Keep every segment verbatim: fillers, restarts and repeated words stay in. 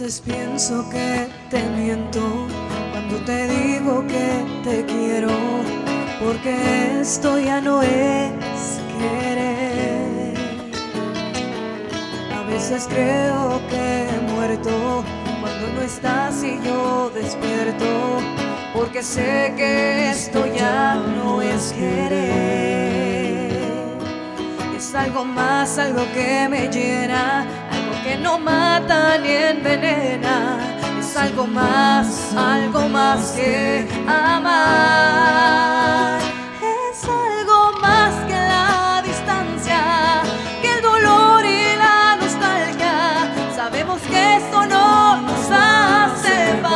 veces pienso que te miento cuando te digo que te quiero, porque esto ya no es querer. A veces creo que he muerto cuando no estás y yo despierto, porque sé que esto ya no es querer. Es algo más, algo que me llena, algo que no mata ni envenena. Es algo más, algo más que amar. Es algo más que la distancia, que el dolor y la nostalgia. Sabemos que esto no nos va a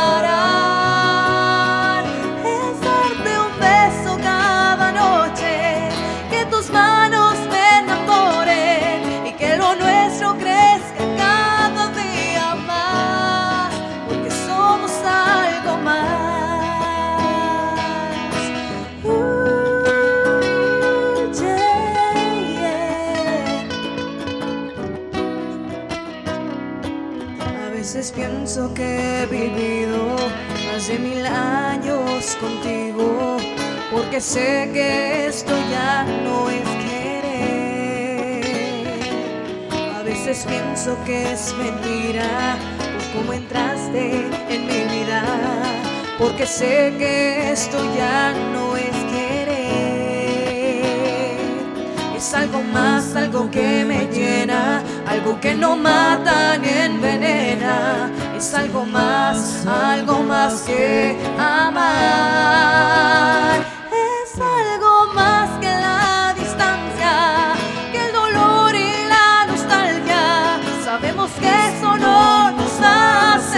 separar. Es darte un beso cada noche, que tus manos me enamoren y que lo nuestro crezca cada día más, porque somos algo más. Uh, yeah, yeah. A veces pienso que he vivido más de mil años contigo, porque sé que esto ya no es querer. A veces pienso que es mentira por cómo entraste en mi vida, porque sé que esto ya no es querer. Es algo más, algo que me llena, algo que no mata ni envenena. Es algo más, algo más que amar. Es algo más que la distancia, que el dolor y la nostalgia. Sabemos que eso no nos va a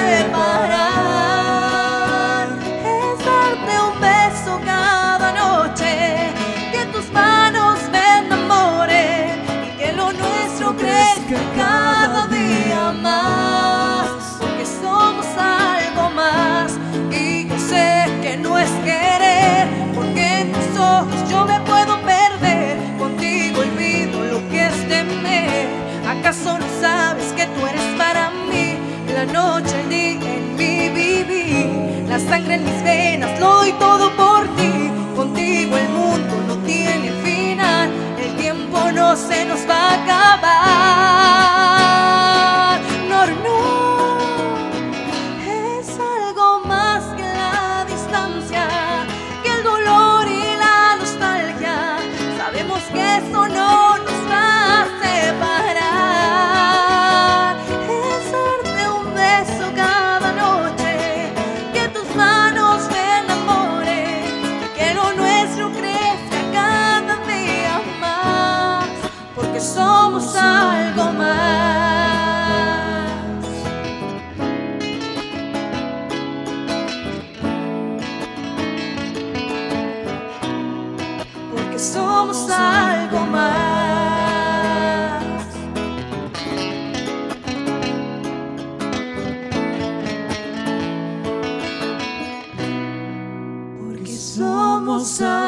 separar. Es darte un beso cada noche, que tus manos me enamoren y que lo nuestro crezca cada día más, porque somos algo más. Y yo sé que no es querer, porque en tus ojos yo me puedo perder. Contigo olvido lo que es temer. ¿Acaso no sabes que tú eres para mí la noche, el día en mi vivir? La sangre en mis venas, lo doy todo por ti. Contigo el mundo no tiene final, el tiempo no se nos va a acabar. No, no. Es algo más que la distancia, que el dolor y la nostalgia. Sabemos que eso no nos va a separar. Es darte un beso cada noche, que tus manos me enamoren y que lo nuestro crezca cada día más, porque somos algo más. Porque somos algo más. Porque somos algo más.